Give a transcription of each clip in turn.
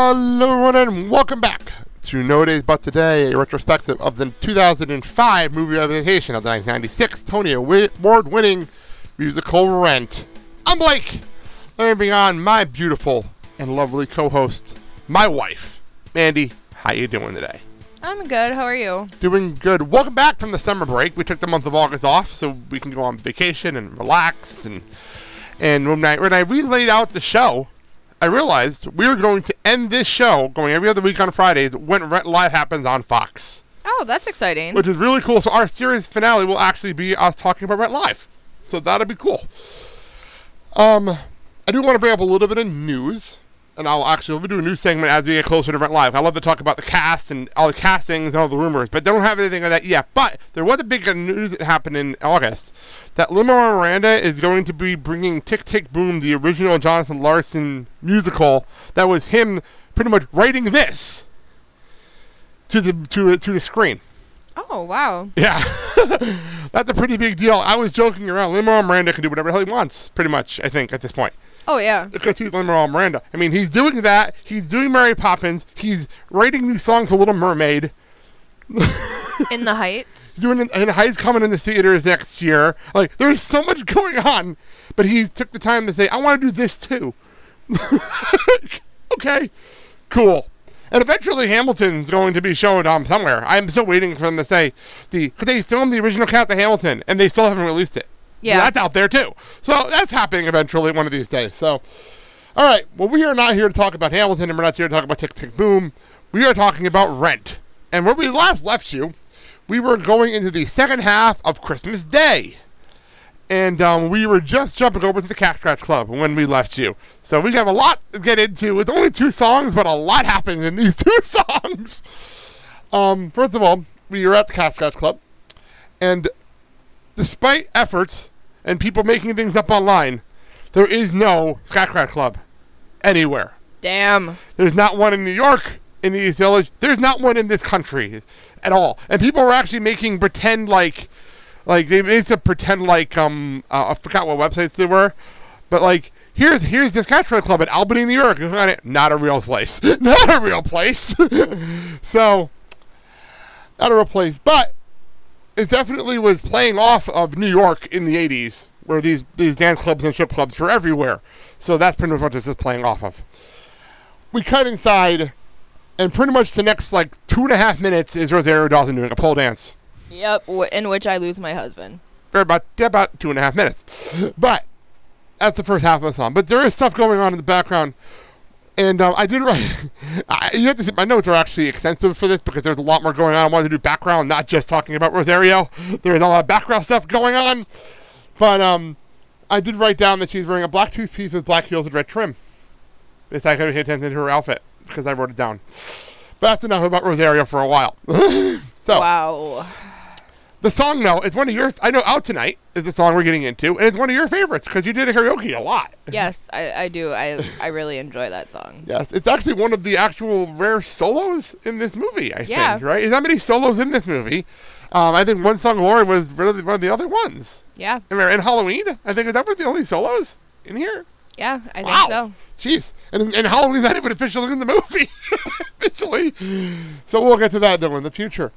Hello everyone and welcome back to No Days But Today, a retrospective of the 2005 movie adaptation of the 1996 Tony Award-winning musical Rent. I'm Blake. Let me bring on my beautiful and lovely co-host, my wife, Mandy. How you doing today? I'm good. How are you? Doing good. Welcome back from the summer break. We took the month of August off so we can go on vacation and relax. And when I relayed out the show, I realized we were going to end this show going every other week on Fridays when Rent Live happens on Fox. Oh, that's exciting. Which is really cool. So our series finale will actually be us talking about Rent Live. So that'll be cool. I do want to bring up a little bit of news. And we'll do a new segment as we get closer to Rent Live. I love to talk about the cast and all the castings and all the rumors, but they don't have anything like that yet. But there was a big news that happened in August that Lin-Manuel Miranda is going to be bringing Tick, Tick, Boom, the original Jonathan Larson musical that was him pretty much writing this to the screen. Oh, wow. Yeah. That's a pretty big deal. I was joking around. Lin-Manuel Miranda can do whatever the hell he wants, pretty much, I think, at this point. Oh, yeah. Because he's Lin-Manuel Miranda. I mean, he's doing that. He's doing Mary Poppins. He's writing new songs for Little Mermaid. In the Heights. Doing in Heights coming in the theaters next year. Like, there's so much going on. But he took the time to say, I want to do this too. Okay. Cool. And eventually Hamilton's going to be shown somewhere. I'm still waiting for them to say, because they filmed the original cast of Hamilton, and they still haven't released it. Yeah. So that's out there too. So that's happening eventually one of these days. So, all right. Well, we are not here to talk about Hamilton, and we're not here to talk about Tick, Tick, Boom. We are talking about Rent. And where we last left you, we were going into the second half of Christmas Day. And we were just jumping over to the Cat Scratch Club when we left you. So we have a lot to get into. It's only 2 songs, but a lot happens in these 2 songs. First of all, we were at the Cat Scratch Club. And despite efforts and people making things up online, there is no Cat Scratch Club anywhere. Damn. There's not one in New York, in the East Village. There's not one in this country at all. And people were actually making pretend like they made some pretend I forgot what websites they were, but here's this Cat Scratch Club at Albany, New York. Not a real place. Not a real place. So, not a real place, but it definitely was playing off of New York in the 80s, where these dance clubs and strip clubs were everywhere. So that's pretty much what this is playing off of. We cut inside, and pretty much the next 2.5 minutes is Rosario Dawson doing a pole dance. Yep, in which I lose my husband. For about 2.5 minutes. But that's the first half of the song. But there is stuff going on in the background. And I did write, you have to see, my notes are actually extensive for this because there's a lot more going on. I wanted to do background, not just talking about Rosario. There's a lot of background stuff going on. But I did write down that she's wearing a black two-piece with black heels and red trim. It's like I pay attention to her outfit because I wrote it down. But that's enough about Rosario for a while. So, wow. The song, though, is one of your... I know Out Tonight is the song we're getting into, and it's one of your favorites because you did a karaoke a lot. Yes, I do. I really enjoy that song. Yes, it's actually one of the actual rare solos in this movie, I think, right? There's not many solos in this movie. I think One Song Glory was really one of the other ones. Yeah. And Halloween, I think that was the only solos in here. Yeah, I think so. Jeez. And Halloween's not even officially in the movie. Officially. So we'll get to that, though, in the future.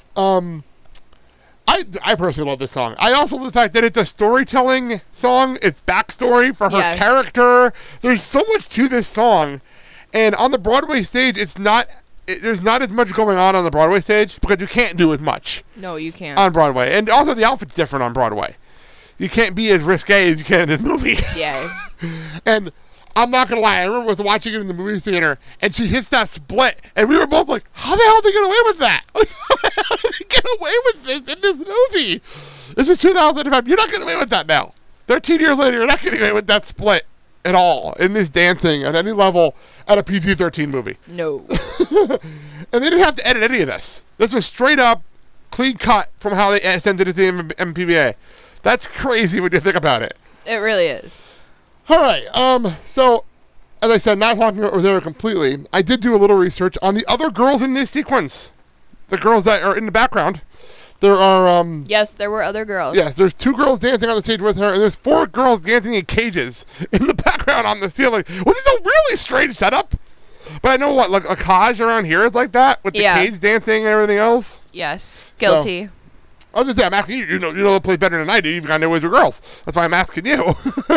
I personally love this song. I also love the fact that it's a storytelling song. It's backstory for her character. There's so much to this song. And on the Broadway stage, there's not as much going on the Broadway stage because you can't do as much. No, you can't. On Broadway. And also the outfit's different on Broadway. You can't be as risque as you can in this movie. Yeah. And I'm not going to lie. I remember I was watching it in the movie theater, and she hits that split, and we were both like, how the hell did they get away with that? How did they get away with this in this movie? This is 2005. You're not getting away with that now. 13 years later, you're not getting away with that split at all in this dancing at any level at a PG-13 movie. No. And they didn't have to edit any of this. This was straight up, clean cut from how they sent it to the MPBA. That's crazy when you think about it. It really is. All right, so, as I said, not talking about Rosario completely, I did do a little research on the other girls in this sequence. The girls that are in the background. There are, Yes, there were other girls. Yes, there's 2 girls dancing on the stage with her, and there's 4 girls dancing in cages in the background on the ceiling, which is a really strange setup. But I know what, like, Akaj around here is like that with the cage dancing and everything else. Yes. Guilty. So, I was just saying, I'm asking you. You know the place better than I do. You've got no boys or girls. That's why I'm asking you.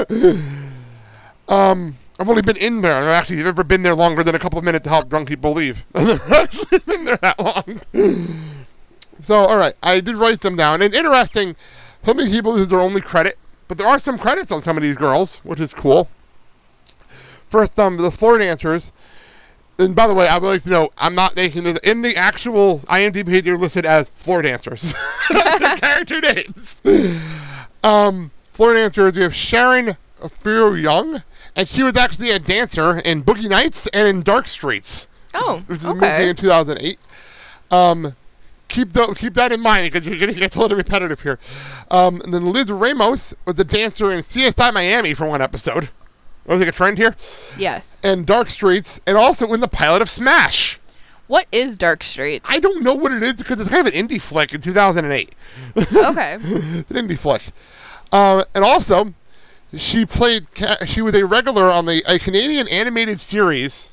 I've only been in there. I've actually never been there longer than a couple of minutes to help drunk people leave. I've never actually been there that long. So, all right. I did write them down. And interesting, some of these people, this is their only credit. But there are some credits on some of these girls, which is cool. First, the floor dancers. And by the way, I would like to know, I'm not making this. In the actual IMDb page, they're listed as floor dancers. Their character names. Floor dancers, we have Sharon Furr-Young. And she was actually a dancer in Boogie Nights and in Dark Streets. Oh, which is a movie in 2008. Keep that in mind because you're going to get a little repetitive here. And then Liz Ramos was a dancer in CSI Miami for one episode. Was like a trend here? Yes. And Dark Streets, and also in the pilot of Smash. What is Dark Streets? I don't know what it is because it's kind of an indie flick in 2008. Okay. It's an indie flick. And also, she was a regular on a Canadian animated series.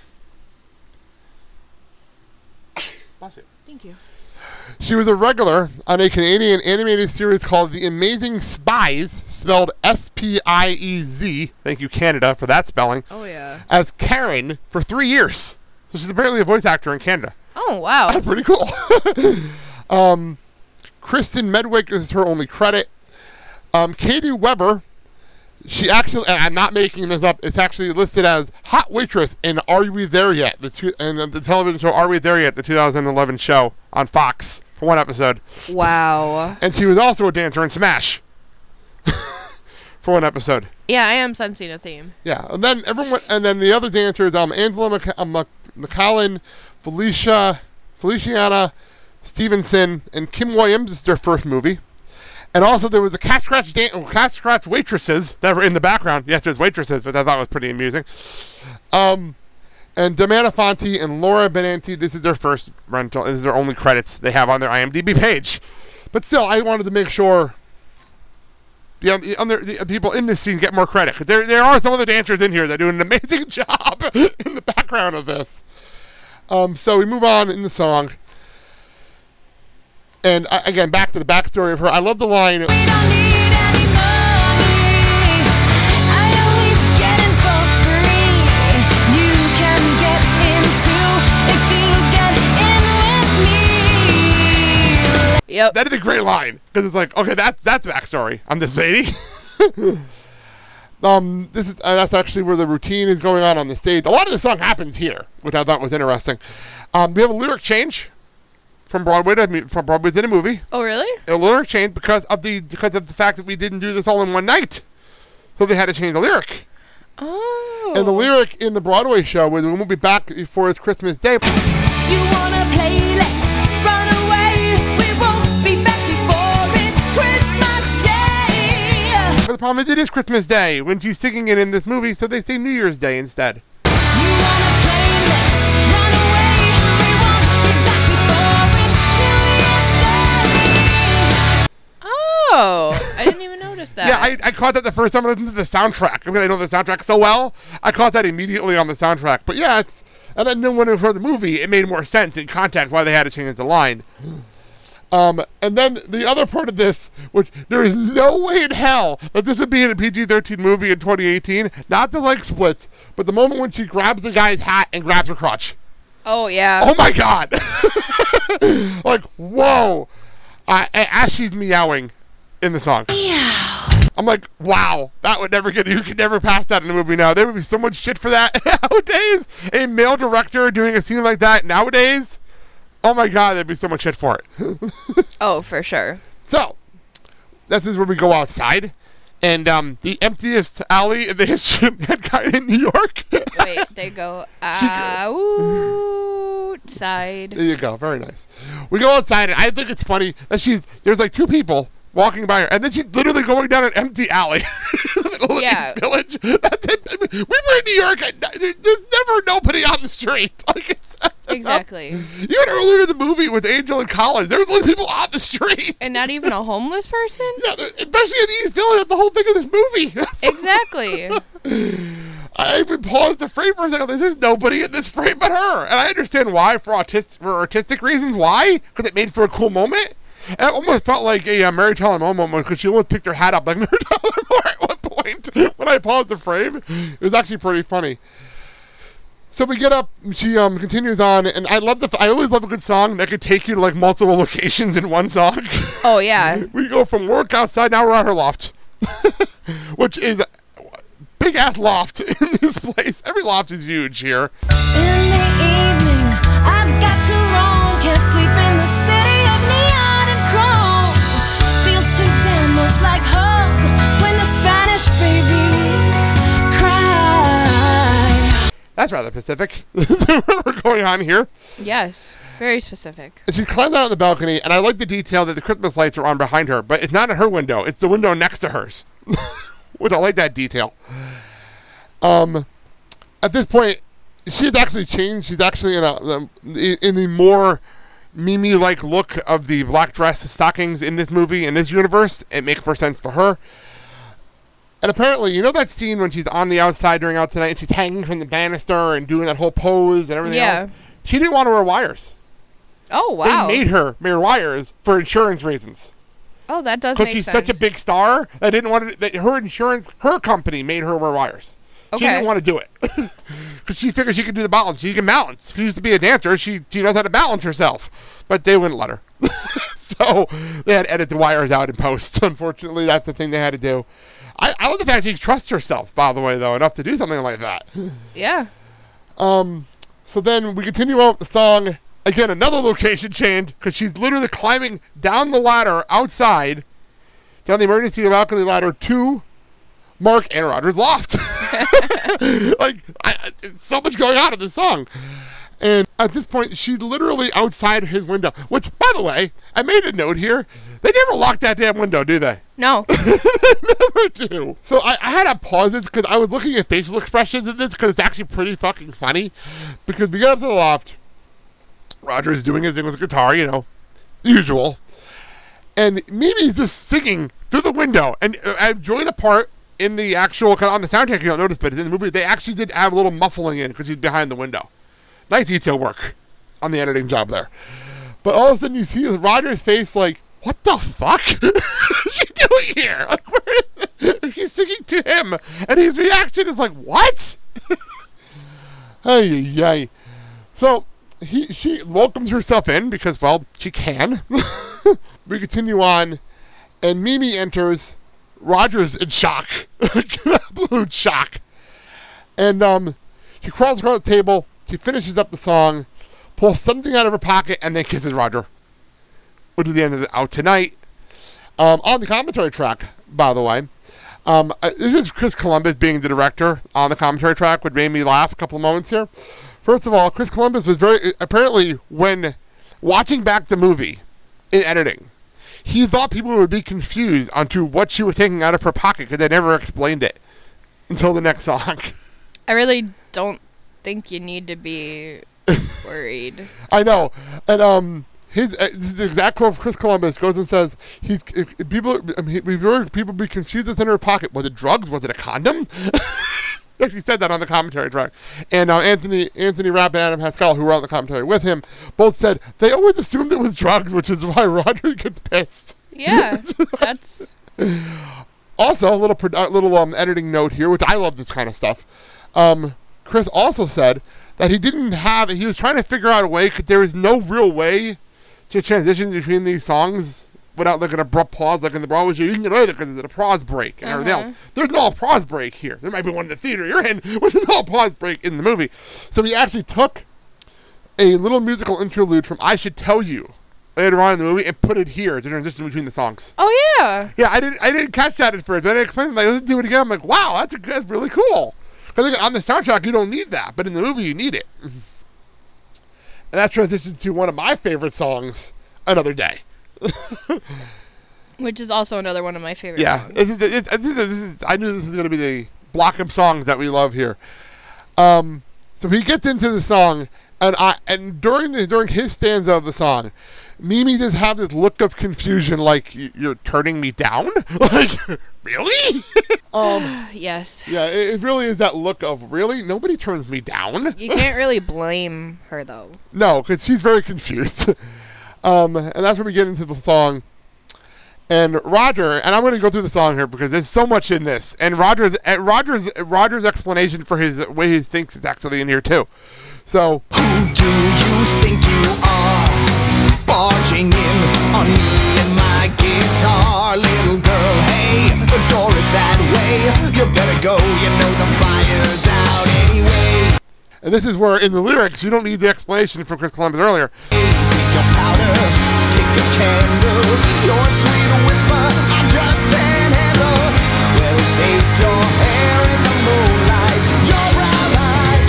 Thank you. She was a regular on a Canadian animated series called The Amazing Spies, spelled S-P-I-E-Z. Thank you, Canada, for that spelling. Oh, yeah. As Karen for 3 years. So she's apparently a voice actor in Canada. Oh, wow. That's pretty cool. Kristen Medwick is her only credit. Katie Weber, she actually, and I'm not making this up, it's actually listed as hot waitress in Are We There Yet? The television show Are We There Yet? The 2011 show on Fox for one episode. Wow. And she was also a dancer in Smash for one episode. Yeah, I am sensing a theme. Yeah, and then the other dancers, Angela McCallum, Feliciana Stevenson, and Kim Williams. This is their first movie. And also there was the cat scratch waitresses that were in the background. Yes, there's waitresses, but I thought it was pretty amusing. And Damana Fonte and Laura Benanti, this is their first rental. This is their only credits they have on their IMDb page. But still, I wanted to make sure the people in this scene get more credit. Because there are some of the dancers in here that do an amazing job in the background of this. So we move on in the song. And again, back to the backstory of her. I love the line. We don't need any money. I always get in for free. You can get in too if you get in with me. Yep. That is a great line because it's like, okay, that's backstory on this lady. That's actually where the routine is going on the stage. A lot of the song happens here, which I thought was interesting. We have a lyric change. From Broadway to the movie. Oh, really? A lyric change because of the fact that we didn't do this all in one night, so they had to change the lyric. Oh. And the lyric in the Broadway show was, "We won't be back before it's Christmas Day." You wanna play? Let's run away. We won't be back before it's Christmas Day. But the problem is, it is Christmas Day when she's singing it in this movie, so they say New Year's Day instead. You wanna play? Let's run away. We won't be back before it's New Year's Day. Oh, I didn't even notice that. Yeah, I caught that the first time I listened to the soundtrack. I mean, I know the soundtrack so well. I caught that immediately on the soundtrack. But yeah, and then when it was for the movie, it made more sense in context why they had to change the line. And then the other part of this, which there is no way in hell that this would be in a PG-13 movie in 2018, not the leg splits, but the moment when she grabs the guy's hat and grabs her crotch. Oh, yeah. Oh my God. Like, whoa. As she's meowing in the song. Meow. I'm like, wow, that would never you could never pass that in a movie now. There would be so much shit for that nowadays. A male director doing a scene like that nowadays. Oh my God, there'd be so much shit for it. Oh, for sure. So, this is where we go outside. And the emptiest alley in the history of mankind in New York. Wait, they go outside. There you go, very nice. We go outside, and I think it's funny that there's like two people walking by her, and then she's literally going down an empty alley in the middle of East Village. That's it. I mean, we were in New York. There's never nobody on the street. Like Exactly. Even earlier in the movie with Angel and Colin, there was only people on the street. And not even a homeless person? Yeah, especially in the East Village. That's the whole thing of this movie. Exactly. I even paused the frame for a second. There's nobody in this frame but her. And I understand why, for artistic reasons. Why? Because it made for a cool moment. And it almost felt like a Mary Tyler Moore moment because she almost picked her hat up like Mary Tyler Moore at one point when I paused the frame. It was actually pretty funny. So we get up, she continues on, and I always love a good song that could take you to like multiple locations in one song. Oh, yeah. We go from work outside, now we're at her loft. Which is a big ass loft in this place. Every loft is huge here. In the evening, I've got to roam. Can't sleep in the city of neon and chrome. Feels too damn much like home when the Spanish babies cry. That's rather specific. That's what we're going on here. Yes. Very specific. She climbs out on the balcony, and I like the detail that the Christmas lights are on behind her, but it's not at her window. It's the window next to hers. Which I like that detail. At this point, she's actually changed. She's actually in the more Mimi-like look of the black dress stockings in this movie, in this universe. It makes more sense for her. And apparently, you know that scene when she's on the outside during Out Tonight and she's hanging from the banister and doing that whole pose and everything else? She didn't want to wear wires. Oh, wow. They made her wear wires for insurance reasons. Oh, that does make Because sense. she's such a big star, I didn't want to, that her company made her wear wires. She didn't want to do it. Because she figured she could do the balance. She can balance. She used to be a dancer. She knows how to balance herself. But they wouldn't let her. So they had to edit the wires out in post. Unfortunately, that's the thing they had to do. I love the fact she trusts herself, by the way, though, enough to do something like that. Yeah. So then we continue on with the song. Again, another location change, because she's literally climbing down the ladder outside, down the emergency balcony ladder to Mark and Roger's loft. So much going on in this song. And at this point, she's literally outside his window. Which, by the way, I made a note here. They never lock that damn window, do they? No. They never do. So I had to pause this because I was looking at facial expressions in this because it's actually pretty fucking funny. Because we get up to the loft. Roger's doing his thing with the guitar, usual. And Mimi's just singing through the window. And I enjoy the part in the actual, on the soundtrack you don't notice, but in the movie, they actually did have a little muffling in because he's behind the window. Nice detail work on the editing job there. But all of a sudden you see Roger's face like, what the fuck is she doing here? Like, he's singing to him. And his reaction is like, what? Hey. So she welcomes herself in because, well, she can. We continue on, and Mimi enters. Roger's in shock. Absolute shock. And she crawls across the table. She finishes up the song, pulls something out of her pocket, and then kisses Roger. Which is the end of the Out Tonight. On the commentary track, by the way. This is Chris Columbus being the director on the commentary track, which made me laugh a couple of moments here. First of all, Chris Columbus was apparently, when watching back the movie in editing, he thought people would be confused onto what she was taking out of her pocket because they never explained it until the next song. I really don't think you need to be worried. I know. And this is the exact quote of Chris Columbus goes and says, people be confused what's in her pocket. Was it drugs? Was it a condom? He actually said that on the commentary track. And Anthony Rapp and Adam Haskell, who were on the commentary with him, both said they always assumed it was drugs, which is why Roger gets pissed. Yeah, that's... Also, a little editing note here, which I love this kind of stuff. Chris also said that he was trying to figure out a way, because there is no real way to transition between these songs without like an abrupt pause like in the Broadway show. You can get away with it because it's a pause break and everything else. There's no pause break here. There might be one in the theater you're in, which is no pause break in the movie. So he actually took a little musical interlude from I Should Tell You later on in the movie and put it here to transition between the songs. Oh, yeah. Yeah, I didn't catch that at first. But I explained it, like, let's do it again. I'm like, wow, that's really cool. Because on the soundtrack, you don't need that. But in the movie, you need it. And that transitions to one of my favorite songs, Another Day. Which is also another one of my favorite songs. I knew this was going to be the block of songs that we love here. So he gets into the song, And during his stanza of the song, Mimi just have this look of confusion, like you're turning me down. Like, really? Yes. Yeah, it really is that look of really nobody turns me down. You can't really blame her though. No, because she's very confused. And that's where we get into the song. And Roger, and I'm going to go through the song here because there's so much in this. And Roger's explanation for his way he thinks is actually in here too. So, who do you think you are? Barging in on me and my guitar. Little girl, hey, the door is that way. You better go, you know the fire's out anyway. and this is where in the lyrics you don't need the explanation from Chris Columbus earlier. Take your powder, take a candle. Your sweet whisper, I just can't handle. Well, take your hair in the moonlight. Your brown eyes,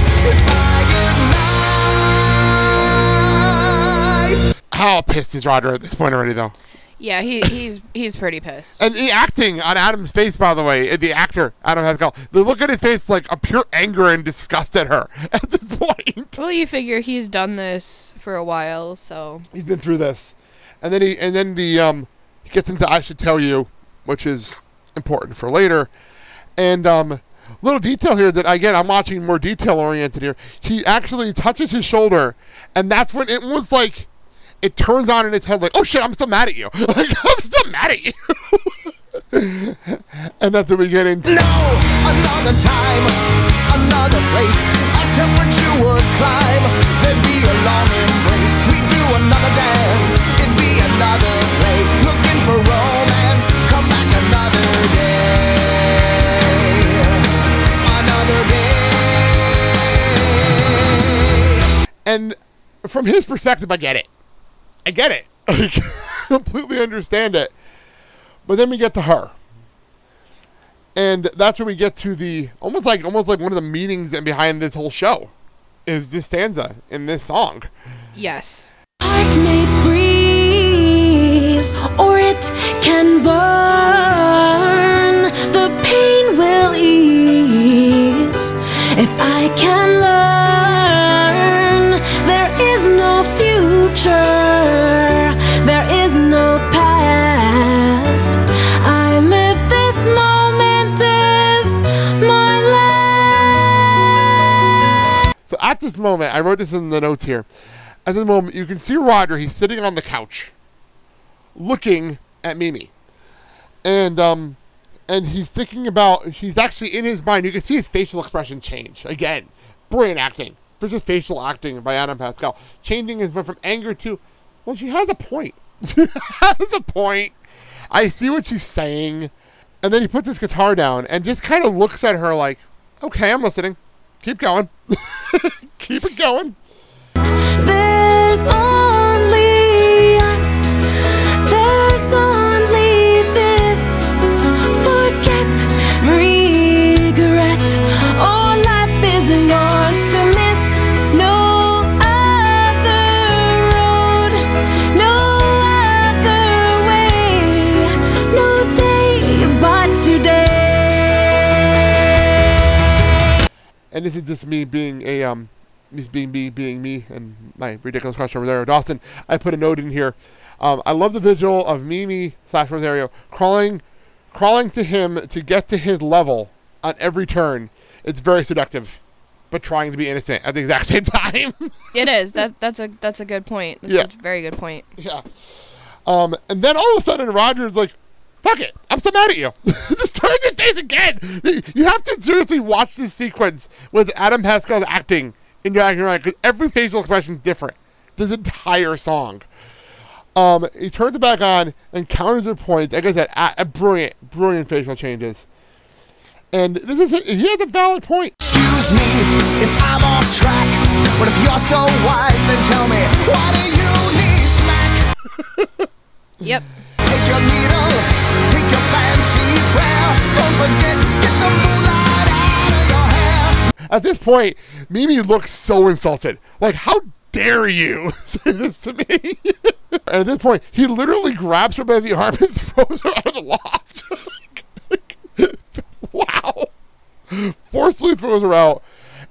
goodbye, goodnight. How pissed is Roger at this point already, though? Yeah, he's pretty pissed. And the acting on Adam's face, by the way, the actor, Adam Haskell, the look at his face like a pure anger and disgust at her at this point. Well, you figure he's done this for a while, so He's been through this. And then he gets into I Should Tell You, which is important for later. And little detail here that, again, I'm watching more detail-oriented here. He actually touches his shoulder, and that's when it was like, it turns on in his head like, oh shit, I'm still mad at you. Like, I'm still mad at you. And that's when we get into... No, another time, another place, a temperature would climb. There'd be a long embrace. We'd do another dance. It'd be another play. Looking for romance. Come back another day. Another day. And from his perspective, I get it. I completely understand it. But then we get to her. And that's where we get to the almost like one of the meanings behind this whole show is this stanza in this song. yes. Heart may freeze, or it can burn. The pain will ease if I can learn. There is no future. There is no past. I live this moment as my last. So at this moment, I wrote this in the notes here. At this moment, you can see Roger. He's sitting on the couch, looking at Mimi, and he's thinking about. He's actually in his mind. You can see his facial expression change again. Brilliant acting. This is facial acting by Adam Pascal, changing his from anger to, well, she has a point. She has a point. I see what she's saying, and then he puts his guitar down and just kind of looks at her like, okay, I'm listening. Keep going. Keep it going. There's only us. There's only this. Forget, regret. Oh, life is yours to miss. No other road. No other way. No day but today. And this is just me being a being me and my ridiculous crush on Rosario Dawson. I put a note in here. I love the visual of Mimi / Rosario crawling to him to get to his level on every turn. It's very seductive, but trying to be innocent at the exact same time. It is. That's a good point. That's Yeah. a very good point. Yeah. And then all of a sudden Roger's like, fuck it, I'm still mad at you. Just turns his face again. You have to seriously watch this sequence with Adam Pascal's acting in your acting right, because every facial expression is different. This entire song. He turns it back on and counters the points. Like I said, brilliant facial changes. And he has a valid point. Excuse me if I'm off track, but if you're so wise, then tell me, why do you need smack? Yep. Take your needle, take your fancy prayer. Don't forget, get the moonlight out of your hair. At this point, Mimi looks so insulted. Like, how dare you say this to me? And at this point, he literally grabs her by the arm and throws her out of the loft. Wow. Forcefully throws her out.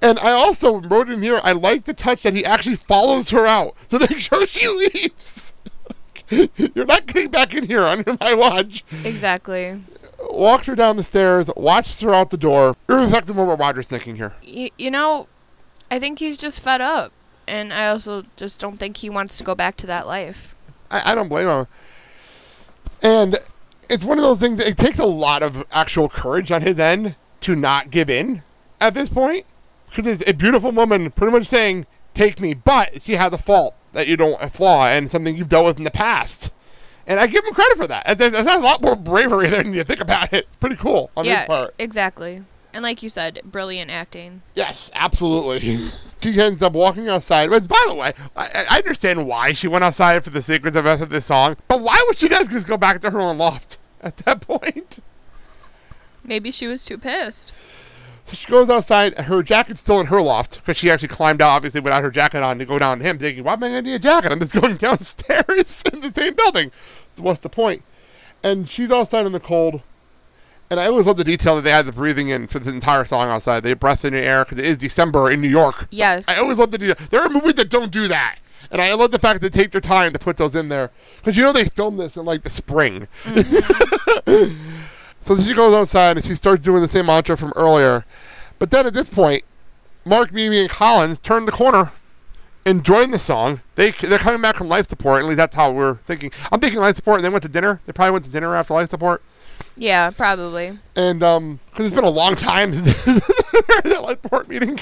And I also wrote in here, I like the touch that he actually follows her out to make sure she leaves. You're not getting back in here under my watch. Exactly. Walks her down the stairs, watches her out the door, irrespective of what Roger's thinking here. You know, I think he's just fed up. And I also just don't think he wants to go back to that life. I don't blame him. And it's one of those things, it takes a lot of actual courage on his end to not give in at this point. Because it's a beautiful woman pretty much saying, take me, but she has a fault that you don't, a flaw, and something you've dealt with in the past. And I give him credit for that. That's a lot more bravery than you think about it. It's pretty cool on his part. Exactly. And like you said, brilliant acting. Yes, absolutely. She ends up walking outside. But by the way, I understand why she went outside for the sequence of the rest of this song. But why would she guys just go back to her own loft at that point? Maybe she was too pissed. So she goes outside. Her jacket's still in her loft because she actually climbed out, obviously, without her jacket on to go down to him, thinking, why am I going to need a jacket? I'm just going downstairs in the same building. So what's the point? And she's outside in the cold. And I always love the detail that they had the breathing in for this entire song outside. They breath in the air because it is December in New York. Yes. I always love the detail. There are movies that don't do that. And I love the fact that they take their time to put those in there. Because you know they filmed this in like the spring. Mm-hmm. So she goes outside and she starts doing the same mantra from earlier. But then at this point, Mark, Mimi, and Collins turn the corner and join the song. They're coming back from life support. At least that's how we're thinking. I'm thinking life support and then went to dinner. They probably went to dinner after life support. Yeah, probably. And because it's been a long time since that life support meeting.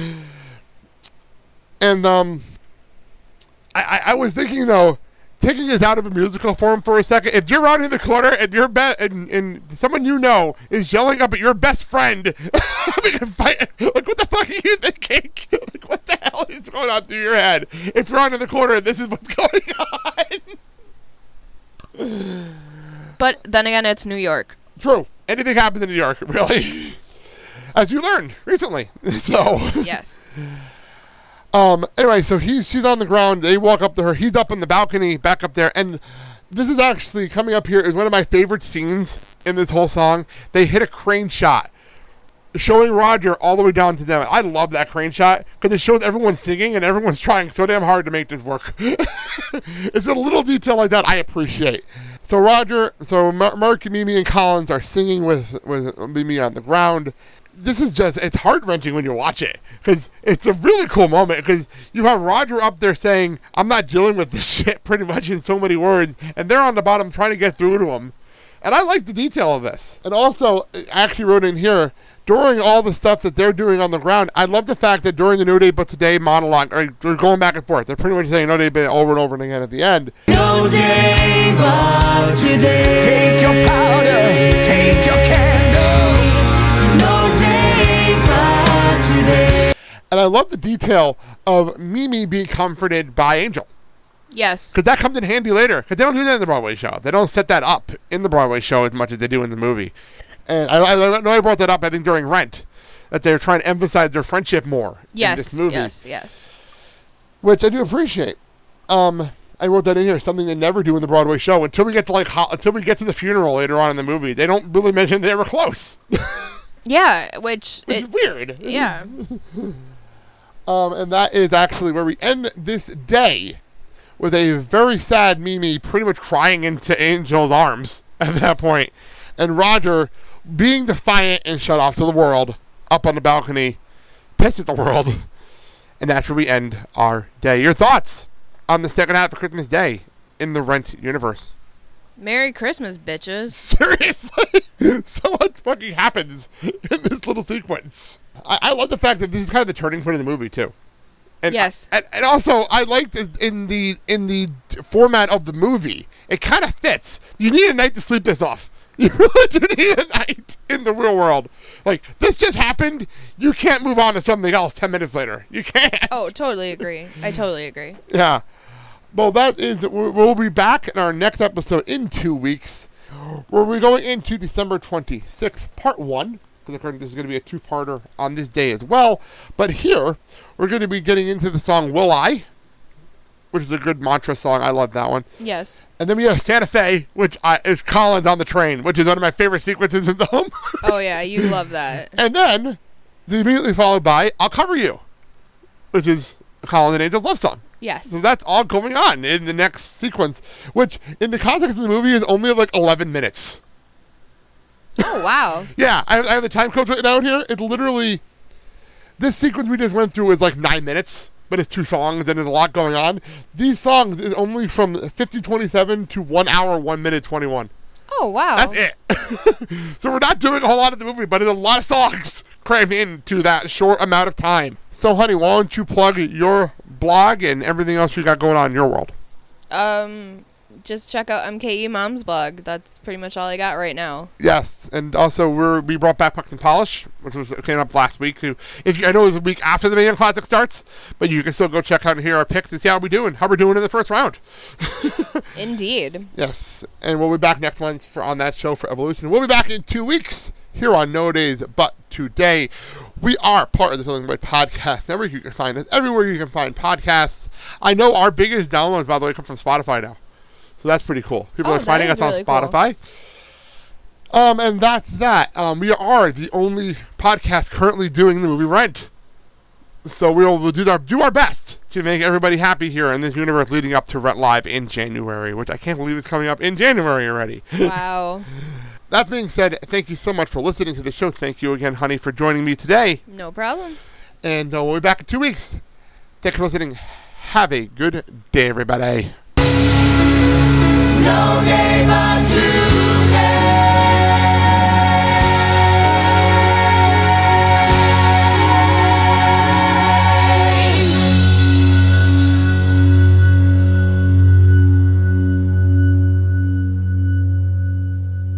And I was thinking though, taking this out of a musical form for a second, if you're rounding the corner and your and someone you know is yelling up at your best friend having a fight, like what the fuck are you thinking? Like what the hell is going on through your head? If you're rounding the corner, this is what's going on. But then again, it's New York. True. Anything happens in New York, really. As you learned recently. So. Yes. Anyway, so she's on the ground. They walk up to her. He's up on the balcony, back up there. And this is actually, coming up here, is one of my favorite scenes in this whole song. They hit a crane shot showing Roger all the way down to them. I love that crane shot because it shows everyone singing and everyone's trying so damn hard to make this work. It's a little detail like that I appreciate. So Mark, Mimi, and Collins are singing with Mimi on the ground. This is just, it's heart-wrenching when you watch it because it's a really cool moment because you have Roger up there saying, I'm not dealing with this shit pretty much in so many words, and they're on the bottom trying to get through to him. And I like the detail of this. And also, I actually wrote in here, during all the stuff that they're doing on the ground, I love the fact that during the No Day But Today monologue, they're going back and forth. They're pretty much saying No Day But over and over again at the end. No day but today. Take your powder, take your candle. No day but today. And I love the detail of Mimi being comforted by Angel. Yes. Because that comes in handy later. Because they don't do that in the Broadway show. They don't set that up in the Broadway show as much as they do in the movie. And I know I brought that up, I think, during Rent. That they're trying to emphasize their friendship more in this movie. Yes. Which I do appreciate. I wrote that in here. Something they never do in the Broadway show until we get to until we get to the funeral later on in the movie. They don't really mention they were close. Yeah, which is weird. Yeah. And that is actually where we end this day. With a very sad Mimi pretty much crying into Angel's arms at that point. And Roger being defiant and shut off to the world up on the balcony, pissed at the world. And that's where we end our day. Your thoughts on the second half of Christmas Day in the Rent universe? Merry Christmas, bitches. Seriously? So much fucking happens in this little sequence. I love the fact that this is kind of the turning point of the movie, too. And yes. And also, I liked in the format of the movie, it kind of fits. You need a night to sleep this off. You really do need a night in the real world. Like, this just happened. You can't move on to something else 10 minutes later. You can't. Oh, totally agree. I totally agree. Yeah. Well, that is, we'll be back in our next episode in 2 weeks, where we're going into December 26th, part 1. Because this is going to be a two-parter on this day as well. But here, we're going to be getting into the song Will I, which is a good mantra song. I love that one. Yes. And then we have Santa Fe, which is Collins on the Train, which is one of my favorite sequences in the home. Oh, yeah, you love that. And then It's immediately followed by I'll Cover You, which is Colin and Angel's love song. Yes. So that's all going on in the next sequence, which in the context of the movie is only like 11 minutes. Oh, wow. Yeah, I have the time codes written out here. It's literally, this sequence we just went through is like 9 minutes, but it's 2 songs and there's a lot going on. These songs is only from 50:27 to 1 hour, 1 minute 21. Oh, wow. That's it. So we're not doing a whole lot of the movie, but there's a lot of songs crammed into that short amount of time. So, honey, why don't you plug your blog and everything else you got going on in your world? Just check out MKE Mom's blog. That's pretty much all I got right now. Yes, and also we brought back Pucks and Polish, which came up last week. I know it was a week after the Mayhem Classic starts, but you can still go check out and hear our picks and see how we're doing in the first round. Indeed. Yes, and we'll be back next month on that show for Evolution. We'll be back in 2 weeks here on No Days But Today. We are part of the Feeling Right Podcast Network. You can find us everywhere you can find podcasts. I know our biggest downloads, by the way, come from Spotify now. So that's pretty cool. People are finding us really on Spotify. Cool. And that's that. We are the only podcast currently doing the movie Rent. So we'll do our best to make everybody happy here in this universe leading up to Rent Live in January, which I can't believe is coming up in January already. Wow. That being said, thank you so much for listening to the show. Thank you again, honey, for joining me today. No problem. And we'll be back in 2 weeks. Thanks for listening. Have a good day, everybody. No day but today.